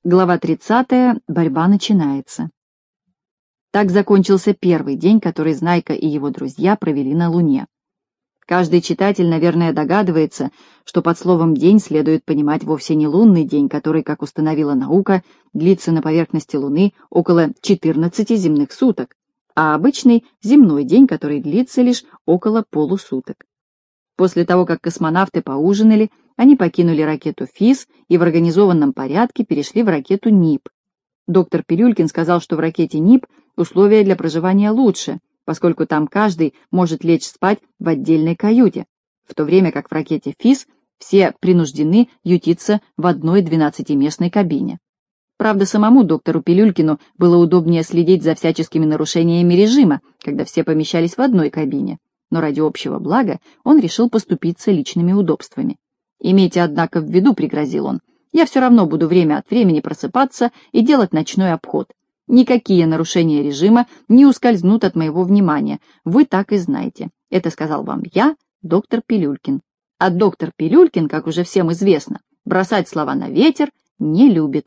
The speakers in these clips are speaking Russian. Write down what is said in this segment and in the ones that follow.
Глава 30. Борьба начинается. Так закончился первый день, который Знайка и его друзья провели на Луне. Каждый читатель, наверное, догадывается, что под словом «день» следует понимать вовсе не лунный день, который, как установила наука, длится на поверхности Луны около 14 земных суток, а обычный земной день, который длится лишь около полусуток. После того, как космонавты поужинали, они покинули ракету ФИС и в организованном порядке перешли в ракету НИП. Доктор Пилюлькин сказал, что в ракете НИП условия для проживания лучше, поскольку там каждый может лечь спать в отдельной каюте, в то время как в ракете ФИС все принуждены ютиться в одной 12-местной кабине. Правда, самому доктору Пилюлькину было удобнее следить за всяческими нарушениями режима, когда все помещались в одной кабине, но ради общего блага он решил поступиться личными удобствами. «Имейте, однако, в виду, — пригрозил он, — я все равно буду время от времени просыпаться и делать ночной обход. Никакие нарушения режима не ускользнут от моего внимания, вы так и знаете. Это сказал вам я, доктор Пилюлькин. А доктор Пилюлькин, как уже всем известно, бросать слова на ветер не любит».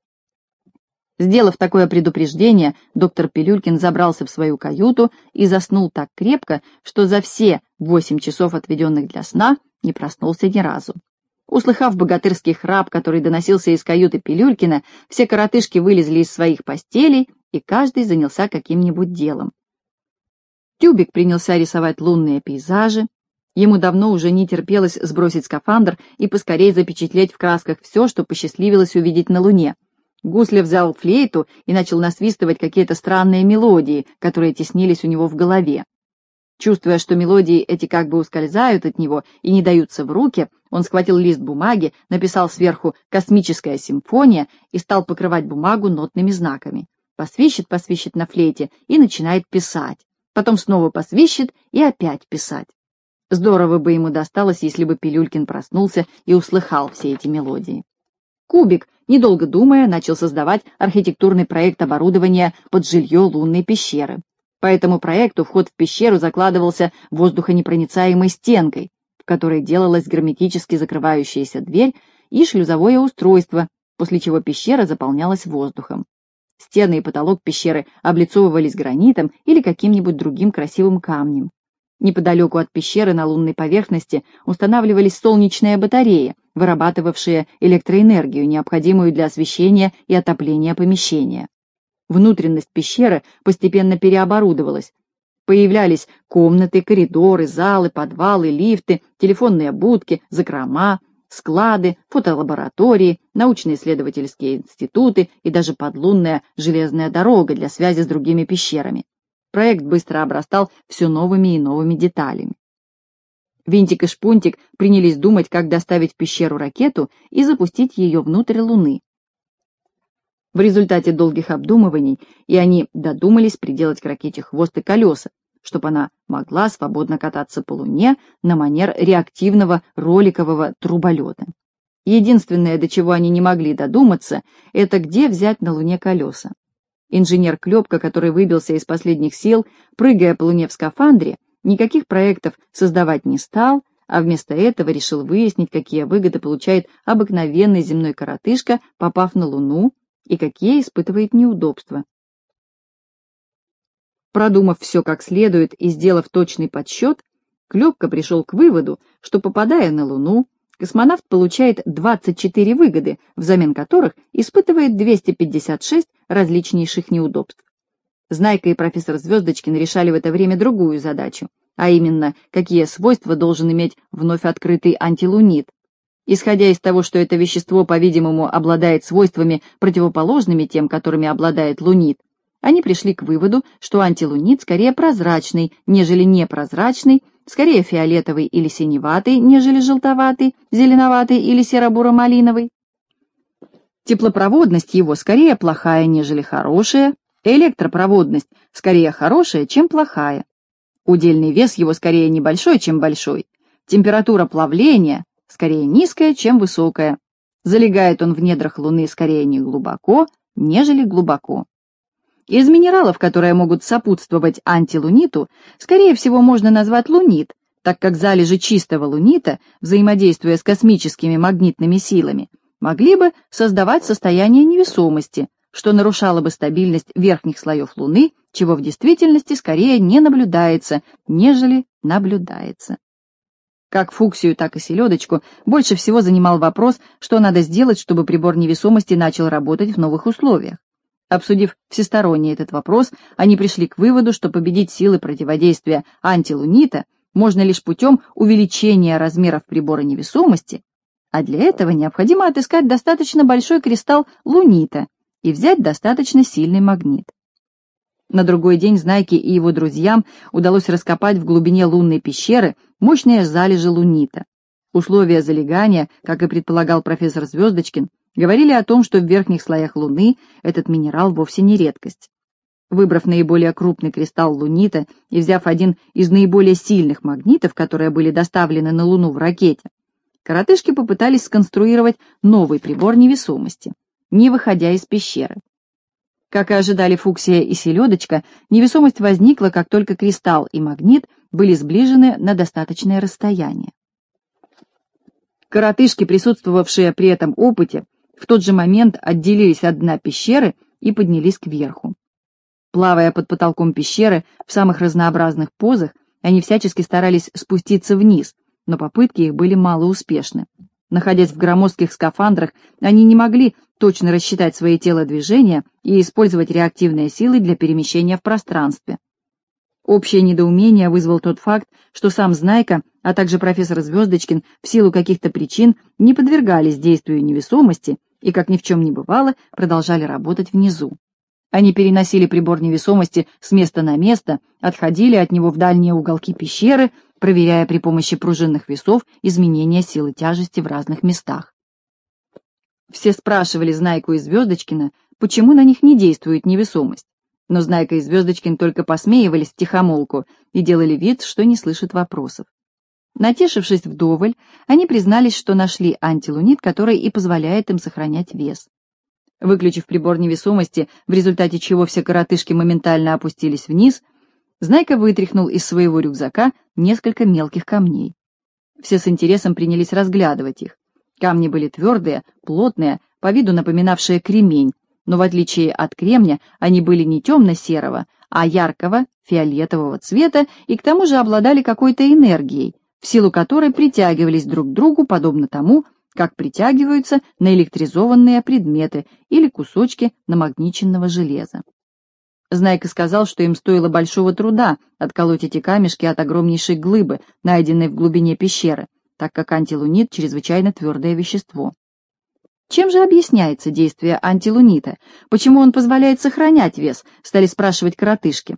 Сделав такое предупреждение, доктор Пилюлькин забрался в свою каюту и заснул так крепко, что за все 8 часов, отведенных для сна, не проснулся ни разу. Услыхав богатырский храп, который доносился из каюты Пилюлькина, все коротышки вылезли из своих постелей, и каждый занялся каким-нибудь делом. Тюбик принялся рисовать лунные пейзажи. Ему давно уже не терпелось сбросить скафандр и поскорее запечатлеть в красках все, что посчастливилось увидеть на Луне. Гуслев взял флейту и начал насвистывать какие-то странные мелодии, которые теснились у него в голове. Чувствуя, что мелодии эти как бы ускользают от него и не даются в руки, он схватил лист бумаги, написал сверху «Космическая симфония» и стал покрывать бумагу нотными знаками. Посвищет на флейте и начинает писать. Потом снова посвищет и опять писать. Здорово бы ему досталось, если бы Пилюлькин проснулся и услыхал все эти мелодии. Кубик, недолго думая, начал создавать архитектурный проект оборудования под жилье лунной пещеры. По этому проекту вход в пещеру закладывался воздухонепроницаемой стенкой, в которой делалась герметически закрывающаяся дверь и шлюзовое устройство, после чего пещера заполнялась воздухом. Стены и потолок пещеры облицовывались гранитом или каким-нибудь другим красивым камнем. Неподалеку от пещеры на лунной поверхности устанавливались солнечные батареи, вырабатывавшие электроэнергию, необходимую для освещения и отопления помещения. Внутренность пещеры постепенно переоборудовалась. Появлялись комнаты, коридоры, залы, подвалы, лифты, телефонные будки, закрома, склады, фотолаборатории, научно-исследовательские институты и даже подлунная железная дорога для связи с другими пещерами. Проект быстро обрастал все новыми и новыми деталями. Винтик и Шпунтик принялись думать, как доставить в пещеру ракету и запустить ее внутрь Луны. В результате долгих обдумываний и они додумались приделать к ракете хвост и колеса, чтобы она могла свободно кататься по Луне на манер реактивного роликового труболета. Единственное, до чего они не могли додуматься, это где взять на Луне колеса. Инженер Клепка, который выбился из последних сил, прыгая по Луне в скафандре, никаких проектов создавать не стал, а вместо этого решил выяснить, какие выгоды получает обыкновенный земной коротышка, попав на Луну, и какие испытывает неудобства. Продумав все как следует и сделав точный подсчет, Клепка пришел к выводу, что, попадая на Луну, космонавт получает 24 выгоды, взамен которых испытывает 256 различнейших неудобств. Знайка и профессор Звездочкин решали в это время другую задачу, а именно, какие свойства должен иметь вновь открытый антилунит. Исходя из того, что это вещество, по-видимому, обладает свойствами, противоположными тем, которыми обладает лунит, они пришли к выводу, что антилунит скорее прозрачный, нежели непрозрачный, скорее фиолетовый или синеватый, нежели желтоватый, зеленоватый или серо-буро-малиновый. Теплопроводность его скорее плохая, нежели хорошая, электропроводность скорее хорошая, чем плохая. Удельный вес его скорее небольшой, чем большой. Температура плавления скорее низкая, чем высокая. Залегает он в недрах Луны скорее не глубоко, нежели глубоко. Из минералов, которые могут сопутствовать антилуниту, скорее всего можно назвать лунит, так как залежи чистого лунита, взаимодействуя с космическими магнитными силами, могли бы создавать состояние невесомости, что нарушало бы стабильность верхних слоев Луны, чего в действительности скорее не наблюдается, нежели наблюдается. Как Фуксию, так и Селедочку больше всего занимал вопрос, что надо сделать, чтобы прибор невесомости начал работать в новых условиях. Обсудив всесторонне этот вопрос, они пришли к выводу, что победить силы противодействия антилунита можно лишь путем увеличения размеров прибора невесомости, а для этого необходимо отыскать достаточно большой кристалл лунита и взять достаточно сильный магнит. На другой день Знайке и его друзьям удалось раскопать в глубине лунной пещеры мощные залежи лунита. Условия залегания, как и предполагал профессор Звездочкин, говорили о том, что в верхних слоях Луны этот минерал вовсе не редкость. Выбрав наиболее крупный кристалл лунита и взяв один из наиболее сильных магнитов, которые были доставлены на Луну в ракете, коротышки попытались сконструировать новый прибор невесомости, не выходя из пещеры. Как и ожидали Фуксия и Селедочка, невесомость возникла, как только кристалл и магнит были сближены на достаточное расстояние. Коротышки, присутствовавшие при этом опыте, в тот же момент отделились от дна пещеры и поднялись кверху. Плавая под потолком пещеры в самых разнообразных позах, они всячески старались спуститься вниз, но попытки их были малоуспешны. Находясь в громоздких скафандрах, они не могли точно рассчитать свои телодвижения и использовать реактивные силы для перемещения в пространстве. Общее недоумение вызвал тот факт, что сам Знайка, а также профессор Звездочкин в силу каких-то причин не подвергались действию невесомости и, как ни в чем не бывало, продолжали работать внизу. Они переносили прибор невесомости с места на место, отходили от него в дальние уголки пещеры, проверяя при помощи пружинных весов изменения силы тяжести в разных местах. Все спрашивали Знайку и Звездочкина, почему на них не действует невесомость, но Знайка и Звездочкин только посмеивались втихомолку и делали вид, что не слышат вопросов. Натешившись вдоволь, они признались, что нашли антилунит, который и позволяет им сохранять вес. Выключив прибор невесомости, в результате чего все коротышки моментально опустились вниз, Знайка вытряхнул из своего рюкзака несколько мелких камней. Все с интересом принялись разглядывать их. Камни были твердые, плотные, по виду напоминавшие кремень, но в отличие от кремня они были не темно-серого, а яркого, фиолетового цвета и к тому же обладали какой-то энергией, в силу которой притягивались друг к другу, подобно тому, как притягиваются наэлектризованные предметы или кусочки намагниченного железа. Знайка сказал, что им стоило большого труда отколоть эти камешки от огромнейшей глыбы, найденной в глубине пещеры, так как антилунит — чрезвычайно твердое вещество. Чем же объясняется действие антилунита? Почему он позволяет сохранять вес? Стали спрашивать коротышки.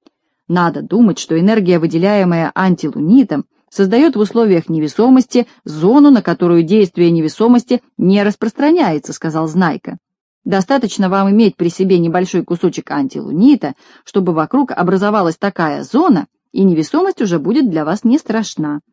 Надо думать, что энергия, выделяемая антилунитом, создает в условиях невесомости зону, на которую действие невесомости не распространяется, сказал Знайка. Достаточно вам иметь при себе небольшой кусочек антилунита, чтобы вокруг образовалась такая зона, и невесомость уже будет для вас не страшна.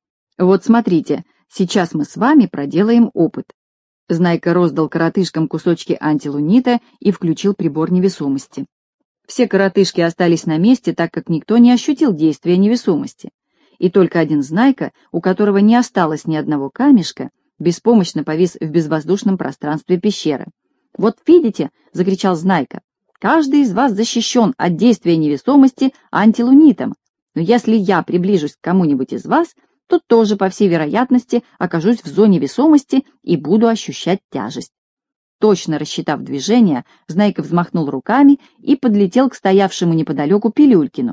Вот смотрите, сейчас мы с вами проделаем опыт. Знайка роздал коротышкам кусочки антилунита и включил прибор невесомости. Все коротышки остались на месте, так как никто не ощутил действия невесомости. И только один Знайка, у которого не осталось ни одного камешка, беспомощно повис в безвоздушном пространстве пещеры. «Вот видите», — закричал Знайка, — «каждый из вас защищен от действия невесомости антилунитом, но если я приближусь к кому-нибудь из вас, то тоже, по всей вероятности, окажусь в зоне весомости и буду ощущать тяжесть». Точно рассчитав движение, Знайка взмахнул руками и подлетел к стоявшему неподалеку Пилюлькину.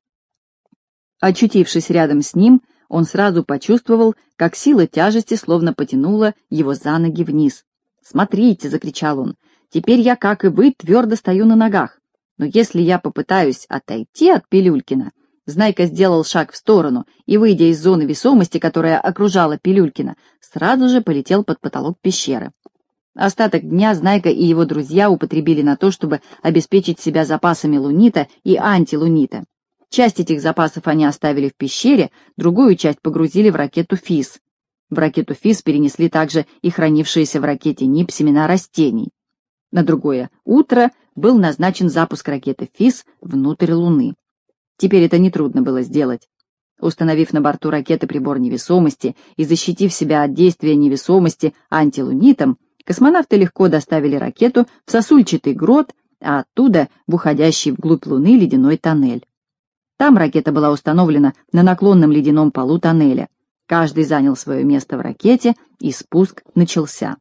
Очутившись рядом с ним, он сразу почувствовал, как сила тяжести словно потянула его за ноги вниз. «Смотрите», — закричал он, — «теперь я, как и вы, твердо стою на ногах. Но если я попытаюсь отойти от Пилюлькина...» Знайка сделал шаг в сторону и, выйдя из зоны весомости, которая окружала Пилюлькина, сразу же полетел под потолок пещеры. Остаток дня Знайка и его друзья употребили на то, чтобы обеспечить себя запасами лунита и антилунита. Часть этих запасов они оставили в пещере, другую часть погрузили в ракету ФИС. В ракету ФИС перенесли также и хранившиеся в ракете НИП семена растений. На другое утро был назначен запуск ракеты ФИС внутрь Луны. Теперь это нетрудно было сделать. Установив на борту ракеты прибор невесомости и защитив себя от действия невесомости антилунитом, Космонавты легко доставили ракету в сосульчатый грот, а оттуда в уходящий вглубь Луны ледяной тоннель. Там ракета была установлена на наклонном ледяном полу тоннеля. Каждый занял свое место в ракете, и спуск начался.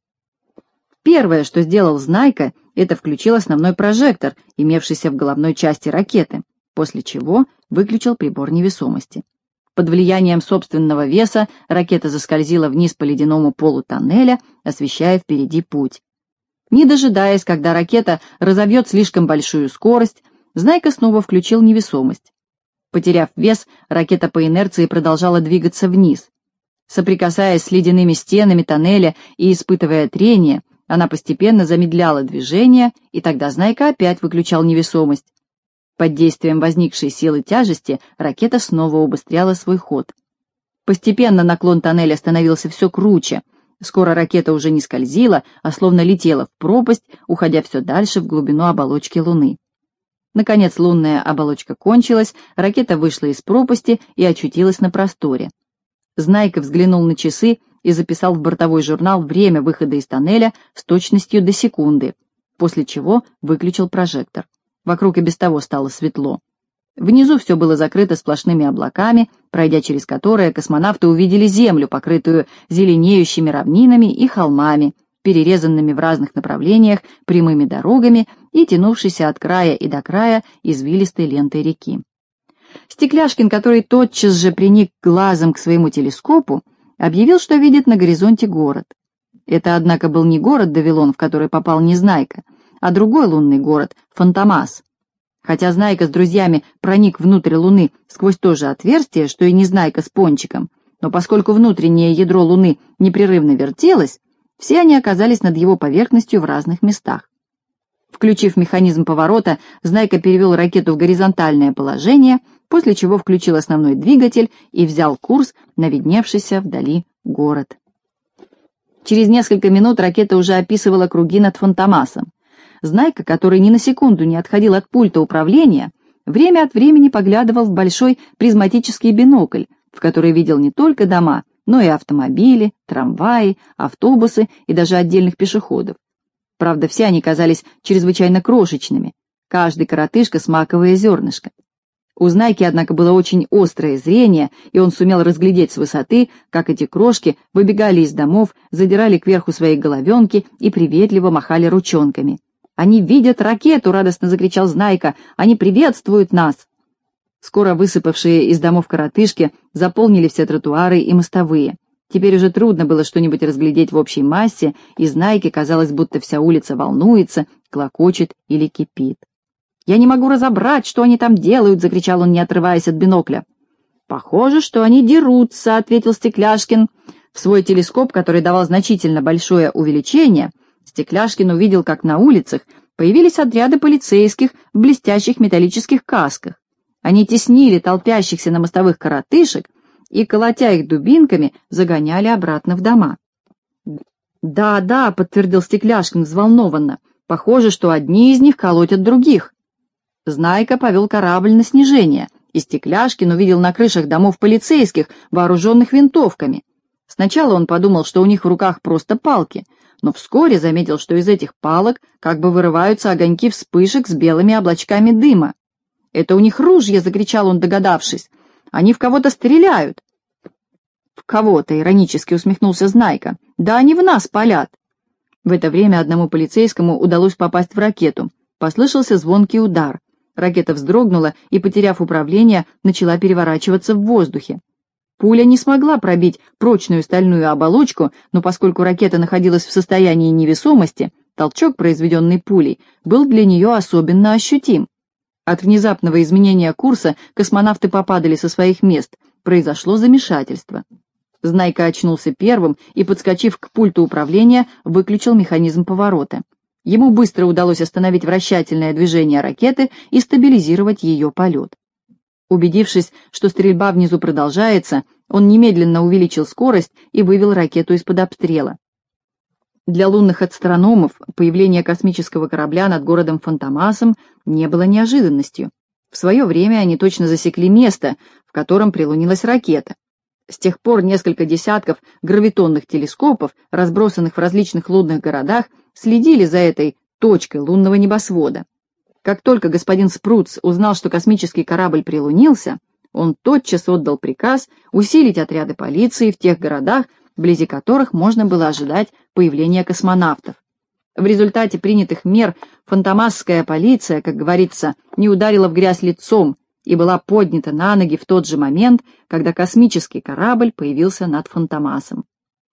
Первое, что сделал Знайка, это включил основной прожектор, имевшийся в головной части ракеты, после чего выключил прибор невесомости. Под влиянием собственного веса ракета заскользила вниз по ледяному полу тоннеля, освещая впереди путь. Не дожидаясь, когда ракета разовьет слишком большую скорость, Знайка снова включил невесомость. Потеряв вес, ракета по инерции продолжала двигаться вниз. Соприкасаясь с ледяными стенами тоннеля и испытывая трение, она постепенно замедляла движение, и тогда Знайка опять выключал невесомость. Под действием возникшей силы тяжести ракета снова убыстряла свой ход. Постепенно наклон тоннеля становился все круче. Скоро ракета уже не скользила, а словно летела в пропасть, уходя все дальше в глубину оболочки Луны. Наконец лунная оболочка кончилась, ракета вышла из пропасти и очутилась на просторе. Знайка взглянул на часы и записал в бортовой журнал время выхода из тоннеля с точностью до секунды, после чего выключил прожектор. Вокруг и без того стало светло. Внизу все было закрыто сплошными облаками, пройдя через которые космонавты увидели Землю, покрытую зеленеющими равнинами и холмами, перерезанными в разных направлениях прямыми дорогами и тянувшейся от края и до края извилистой лентой реки. Стекляшкин, который тотчас же приник глазом к своему телескопу, объявил, что видит на горизонте город. Это, однако, был не город Давилон, в который попал Незнайка, а другой лунный город — Фантомас. Хотя Знайка с друзьями проник внутрь Луны сквозь то же отверстие, что и Незнайка с Пончиком, но поскольку внутреннее ядро Луны непрерывно вертелось, все они оказались над его поверхностью в разных местах. Включив механизм поворота, Знайка перевел ракету в горизонтальное положение, после чего включил основной двигатель и взял курс на видневшийся вдали город. Через несколько минут ракета уже описывала круги над Фантомасом. Знайка, который ни на секунду не отходил от пульта управления, время от времени поглядывал в большой призматический бинокль, в который видел не только дома, но и автомобили, трамваи, автобусы и даже отдельных пешеходов. Правда, все они казались чрезвычайно крошечными, каждый коротышка с маковое зернышко. У Знайки, однако, было очень острое зрение, и он сумел разглядеть с высоты, как эти крошки выбегали из домов, задирали кверху свои головенки и приветливо махали ручонками. «Они видят ракету!» — радостно закричал Знайка. «Они приветствуют нас!» Скоро высыпавшие из домов коротышки заполнили все тротуары и мостовые. Теперь уже трудно было что-нибудь разглядеть в общей массе, и Знайке казалось, будто вся улица волнуется, клокочет или кипит. «Я не могу разобрать, что они там делают!» — закричал он, не отрываясь от бинокля. «Похоже, что они дерутся», — ответил Стекляшкин. В свой телескоп, который давал значительно большое увеличение, Стекляшкин увидел, как на улицах появились отряды полицейских в блестящих металлических касках. Они теснили толпящихся на мостовых коротышек и, колотя их дубинками, загоняли обратно в дома. «Да», — подтвердил Стекляшкин взволнованно, — «похоже, что одни из них колотят других». Знайка повел корабль на снижение, и Стекляшкин увидел на крышах домов полицейских, вооруженных винтовками. Сначала он подумал, что у них в руках просто палки, но вскоре заметил, что из этих палок как бы вырываются огоньки вспышек с белыми облачками дыма. «Это у них ружья!» — закричал он, догадавшись. «Они в кого-то стреляют!» «В кого-то!» — иронически усмехнулся Знайка. «Да они в нас палят!» В это время одному полицейскому удалось попасть в ракету. Послышался звонкий удар. Ракета вздрогнула и, потеряв управление, начала переворачиваться в воздухе. Пуля не смогла пробить прочную стальную оболочку, но поскольку ракета находилась в состоянии невесомости, толчок, произведенный пулей, был для нее особенно ощутим. От внезапного изменения курса космонавты попадали со своих мест, произошло замешательство. Знайка очнулся первым и, подскочив к пульту управления, выключил механизм поворота. Ему быстро удалось остановить вращательное движение ракеты и стабилизировать ее полет. Убедившись, что стрельба внизу продолжается, он немедленно увеличил скорость и вывел ракету из-под обстрела. Для лунных астрономов появление космического корабля над городом Фантомасом не было неожиданностью. В свое время они точно засекли место, в котором прилунилась ракета. С тех пор несколько десятков гравитонных телескопов, разбросанных в различных лунных городах, следили за этой точкой лунного небосвода. Как только господин Спруц узнал, что космический корабль прилунился, он тотчас отдал приказ усилить отряды полиции в тех городах, вблизи которых можно было ожидать появления космонавтов. В результате принятых мер фантомасская полиция, как говорится, не ударила в грязь лицом и была поднята на ноги в тот же момент, когда космический корабль появился над Фантомасом.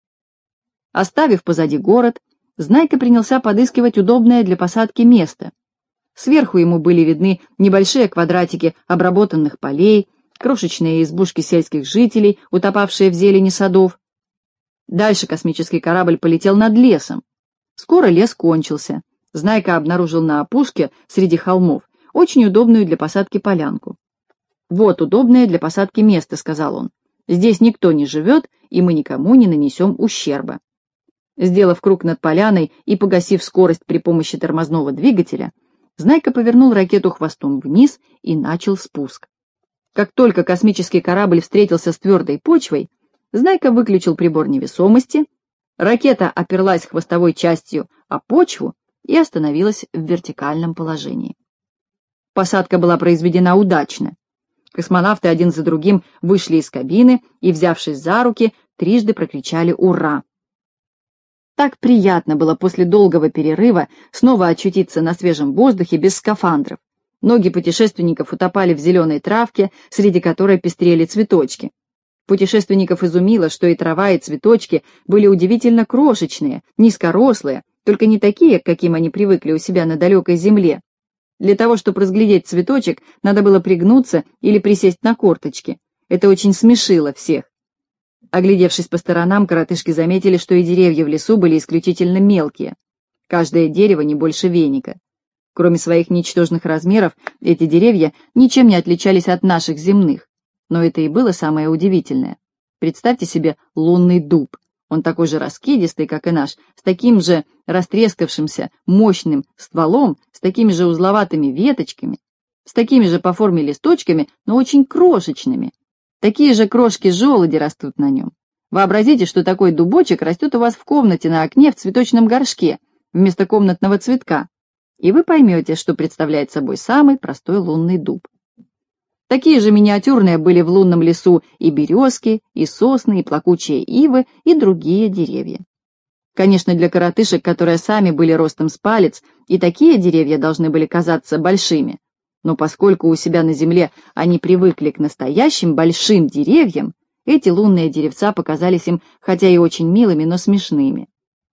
Оставив позади город, Знайка принялся подыскивать удобное для посадки место. Сверху ему были видны небольшие квадратики обработанных полей, крошечные избушки сельских жителей, утопавшие в зелени садов. Дальше космический корабль полетел над лесом. Скоро лес кончился. Знайка обнаружил на опушке, среди холмов, очень удобную для посадки полянку. «Вот удобное для посадки место», — сказал он. «Здесь никто не живет, и мы никому не нанесем ущерба». Сделав круг над поляной и погасив скорость при помощи тормозного двигателя, Знайка повернул ракету хвостом вниз и начал спуск. Как только космический корабль встретился с твердой почвой, Знайка выключил прибор невесомости, ракета оперлась хвостовой частью о почву и остановилась в вертикальном положении. Посадка была произведена удачно. Космонавты один за другим вышли из кабины и, взявшись за руки, трижды прокричали «Ура!». Так приятно было после долгого перерыва снова очутиться на свежем воздухе без скафандров. Ноги путешественников утопали в зеленой травке, среди которой пестрели цветочки. Путешественников изумило, что и трава, и цветочки были удивительно крошечные, низкорослые, только не такие, к каким они привыкли у себя на далекой земле. Для того, чтобы разглядеть цветочек, надо было пригнуться или присесть на корточки. Это очень смешило всех. Оглядевшись по сторонам, коротышки заметили, что и деревья в лесу были исключительно мелкие. Каждое дерево не больше веника. Кроме своих ничтожных размеров, эти деревья ничем не отличались от наших земных. Но это и было самое удивительное. Представьте себе лунный дуб. Он такой же раскидистый, как и наш, с таким же растрескавшимся мощным стволом, с такими же узловатыми веточками, с такими же по форме листочками, но очень крошечными. Такие же крошки-желуди растут на нем. Вообразите, что такой дубочек растет у вас в комнате на окне в цветочном горшке, вместо комнатного цветка, и вы поймете, что представляет собой самый простой лунный дуб. Такие же миниатюрные были в лунном лесу и березки, и сосны, и плакучие ивы, и другие деревья. Конечно, для коротышек, которые сами были ростом с палец, и такие деревья должны были казаться большими. Но поскольку у себя на земле они привыкли к настоящим большим деревьям, эти лунные деревца показались им хотя и очень милыми, но смешными.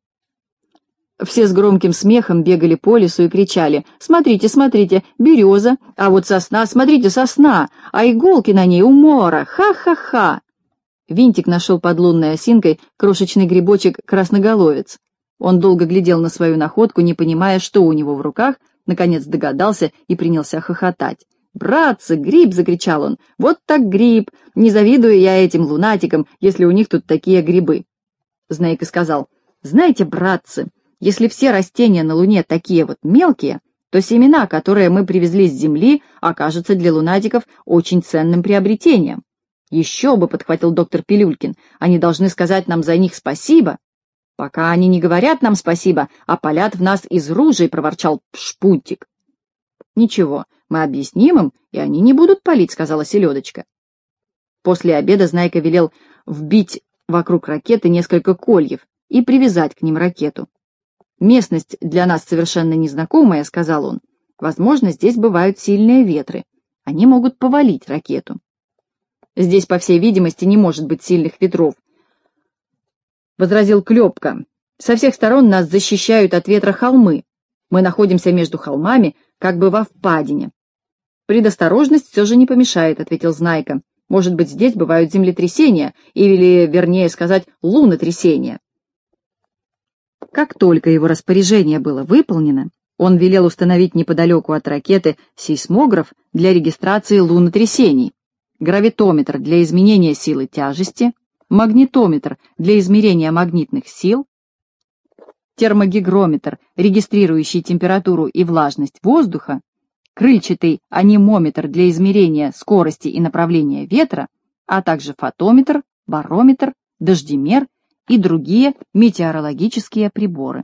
Все с громким смехом бегали по лесу и кричали: «Смотрите, смотрите, береза, а вот сосна, смотрите, сосна, а иголки на ней у мора, ха-ха-ха!» Винтик нашел под лунной осинкой крошечный грибочек-красноголовец. Он долго глядел на свою находку, не понимая, что у него в руках, наконец догадался и принялся хохотать. «Братцы, гриб!» — закричал он. «Вот так гриб! Не завидую я этим лунатикам, если у них тут такие грибы!» Знайка сказал: «Знаете, братцы, если все растения на Луне такие вот мелкие, то семена, которые мы привезли с Земли, окажутся для лунатиков очень ценным приобретением». «Еще бы», — подхватил доктор Пилюлькин, — «они должны сказать нам за них спасибо». «Пока они не говорят нам спасибо, а палят в нас из ружей», — проворчал Шпунтик. «Ничего, мы объясним им, и они не будут палить», — сказала Селедочка. После обеда Знайка велел вбить вокруг ракеты несколько кольев и привязать к ним ракету. «Местность для нас совершенно незнакомая», — сказал он. «Возможно, здесь бывают сильные ветры. Они могут повалить ракету». «Здесь, по всей видимости, не может быть сильных ветров», — возразил Клёпка. «Со всех сторон нас защищают от ветра холмы. Мы находимся между холмами, как бы во впадине». «Предосторожность все же не помешает», — ответил Знайка. «Может быть, здесь бывают землетрясения, или, вернее сказать, лунотрясения». Как только его распоряжение было выполнено, он велел установить неподалеку от ракеты сейсмограф для регистрации лунотрясений, гравитометр для изменения силы тяжести, магнитометр для измерения магнитных сил, термогигрометр, регистрирующий температуру и влажность воздуха, крыльчатый анемометр для измерения скорости и направления ветра, а также фотометр барометр, дождемер и другие метеорологические приборы.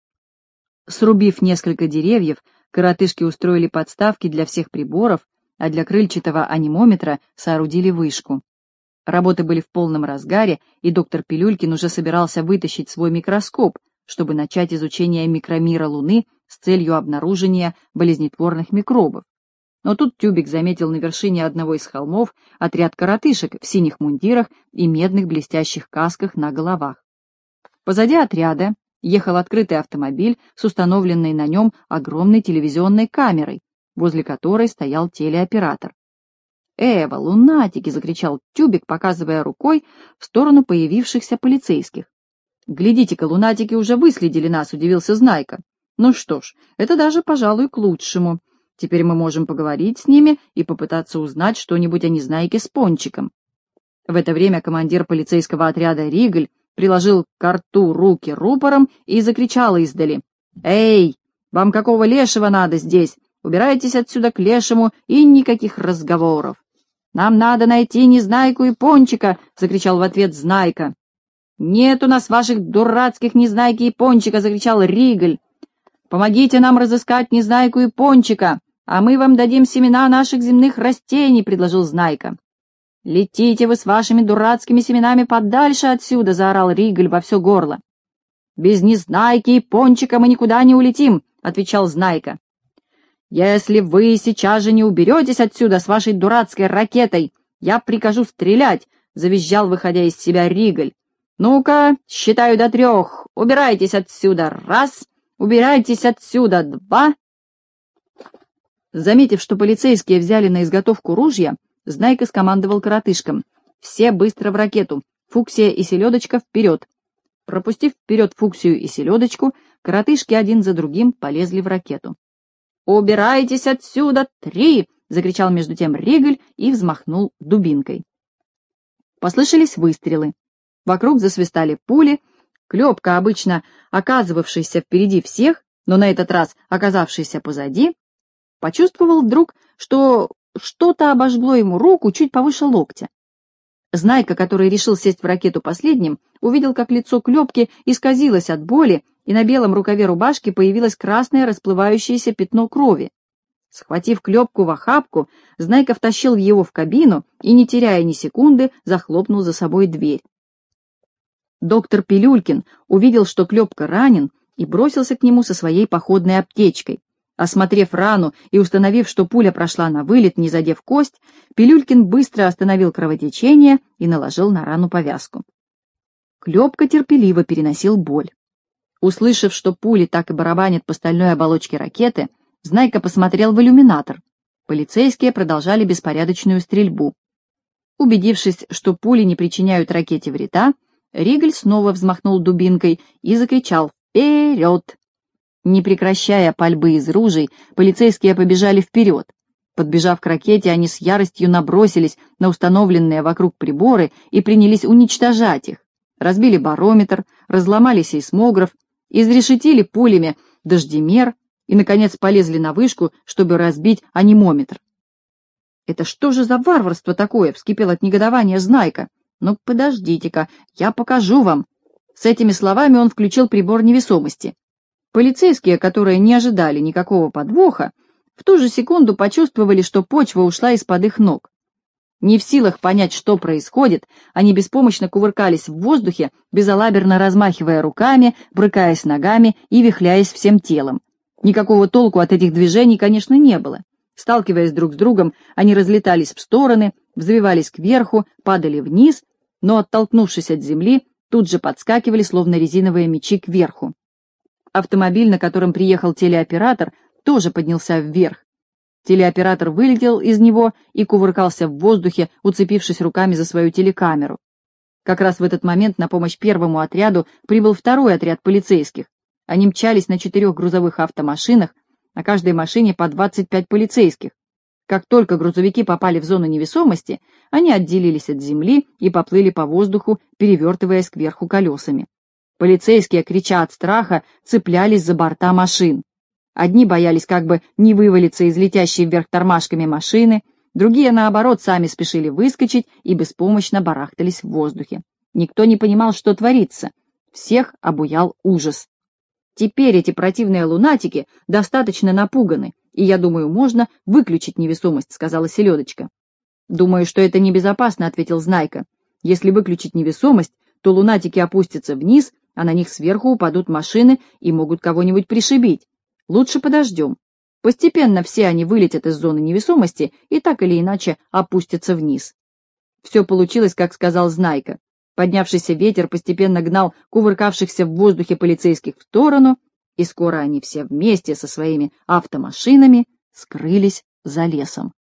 Срубив несколько деревьев, коротышки устроили подставки для всех приборов, а для крыльчатого анимометра соорудили вышку. Работы были в полном разгаре, и доктор Пилюлькин уже собирался вытащить свой микроскоп, чтобы начать изучение микромира Луны с целью обнаружения болезнетворных микробов. Но тут Тюбик заметил на вершине одного из холмов отряд коротышек в синих мундирах и медных блестящих касках на головах. Позади отряда ехал открытый автомобиль с установленной на нем огромной телевизионной камерой, возле которой стоял телеоператор. «Эва, лунатики!» — закричал Тюбик, показывая рукой в сторону появившихся полицейских. «Глядите-ка, лунатики уже выследили нас», — удивился Знайка. «Ну что ж, это даже, пожалуй, к лучшему. Теперь мы можем поговорить с ними и попытаться узнать что-нибудь о Незнайке с Пончиком». В это время командир полицейского отряда Ригль приложил к рту руки рупором и закричал издали: «Эй, вам какого лешего надо здесь? Убирайтесь отсюда к лешему и никаких разговоров!» «Нам надо найти Незнайку и Пончика!» — закричал в ответ Знайка. «Нет у нас ваших дурацких Незнайки и Пончика!» — закричал Ригль. «Помогите нам разыскать Незнайку и Пончика, а мы вам дадим семена наших земных растений!» — предложил Знайка. «Летите вы с вашими дурацкими семенами подальше отсюда!» — заорал Ригль во все горло. «Без Незнайки и Пончика мы никуда не улетим!» — отвечал Знайка. «Если вы сейчас же не уберетесь отсюда с вашей дурацкой ракетой, я прикажу стрелять!» — завизжал, выходя из себя Ригль. «Ну-ка, считаю до 3. Убирайтесь отсюда! 1, убирайтесь отсюда! 2!» Заметив, что полицейские взяли на изготовку ружья, Знайка скомандовал коротышкам: «Все быстро в ракету! Фуксия и Селедочка вперед!» Пропустив вперед Фуксию и Селедочку, коротышки один за другим полезли в ракету. «Убирайтесь отсюда! 3!» — закричал между тем Ригль и взмахнул дубинкой. Послышались выстрелы. Вокруг засвистали пули. Клёпка, обычно оказывавшийся впереди всех, но на этот раз оказавшийся позади, почувствовал вдруг, что что-то обожгло ему руку чуть повыше локтя. Знайка, который решил сесть в ракету последним, увидел, как лицо Клёпки исказилось от боли, и на белом рукаве рубашки появилось красное расплывающееся пятно крови. Схватив Клёпку в охапку, Знайка втащил его в кабину и, не теряя ни секунды, захлопнул за собой дверь. Доктор Пилюлькин увидел, что Клёпка ранен, и бросился к нему со своей походной аптечкой. Осмотрев рану и установив, что пуля прошла на вылет, не задев кость, Пилюлькин быстро остановил кровотечение и наложил на рану повязку. Клёпка терпеливо переносил боль. Услышав, что пули так и барабанят по стальной оболочке ракеты, Знайка посмотрел в иллюминатор. Полицейские продолжали беспорядочную стрельбу. Убедившись, что пули не причиняют ракете вреда, Ригль снова взмахнул дубинкой и закричал: «Вперед!». Не прекращая пальбы из ружей, полицейские побежали вперед. Подбежав к ракете, они с яростью набросились на установленные вокруг приборы и принялись уничтожать их. Разбили барометр, разломали сейсмограф, изрешетили пулями дождемер и, наконец, полезли на вышку, чтобы разбить анимометр. «Это что же за варварство такое?» — вскипел от негодования Знайка. «Ну, подождите-ка, я покажу вам». С этими словами он включил прибор невесомости. Полицейские, которые не ожидали никакого подвоха, в ту же секунду почувствовали, что почва ушла из-под их ног. Не в силах понять, что происходит, они беспомощно кувыркались в воздухе, безалаберно размахивая руками, брыкаясь ногами и вихляясь всем телом. Никакого толку от этих движений, конечно, не было. Сталкиваясь друг с другом, они разлетались в стороны, взвивались кверху, падали вниз, но, оттолкнувшись от земли, тут же подскакивали, словно резиновые мячи, кверху. Автомобиль, на котором приехал телеоператор, тоже поднялся вверх. Телеоператор вылетел из него и кувыркался в воздухе, уцепившись руками за свою телекамеру. Как раз в этот момент на помощь первому отряду прибыл второй отряд полицейских. Они мчались на 4 грузовых автомашинах, на каждой машине по 25 полицейских. Как только грузовики попали в зону невесомости, они отделились от земли и поплыли по воздуху, перевертываясь кверху колесами. Полицейские, крича от страха, цеплялись за борта машин. Одни боялись как бы не вывалиться из летящей вверх тормашками машины, Другие, наоборот, сами спешили выскочить и беспомощно барахтались в воздухе. Никто не понимал, что творится. Всех обуял ужас. Теперь эти противные лунатики достаточно напуганы, и, я думаю, можно выключить невесомость, сказала Селедочка. Думаю, что это небезопасно, ответил Знайка. Если выключить невесомость, то лунатики опустятся вниз, а на них сверху упадут машины и могут кого-нибудь пришибить. Лучше подождем. Постепенно все они вылетят из зоны невесомости и так или иначе опустятся вниз. Все получилось, как сказал Знайка. Поднявшийся ветер постепенно гнал кувыркавшихся в воздухе полицейских в сторону, и скоро они все вместе со своими автомашинами скрылись за лесом.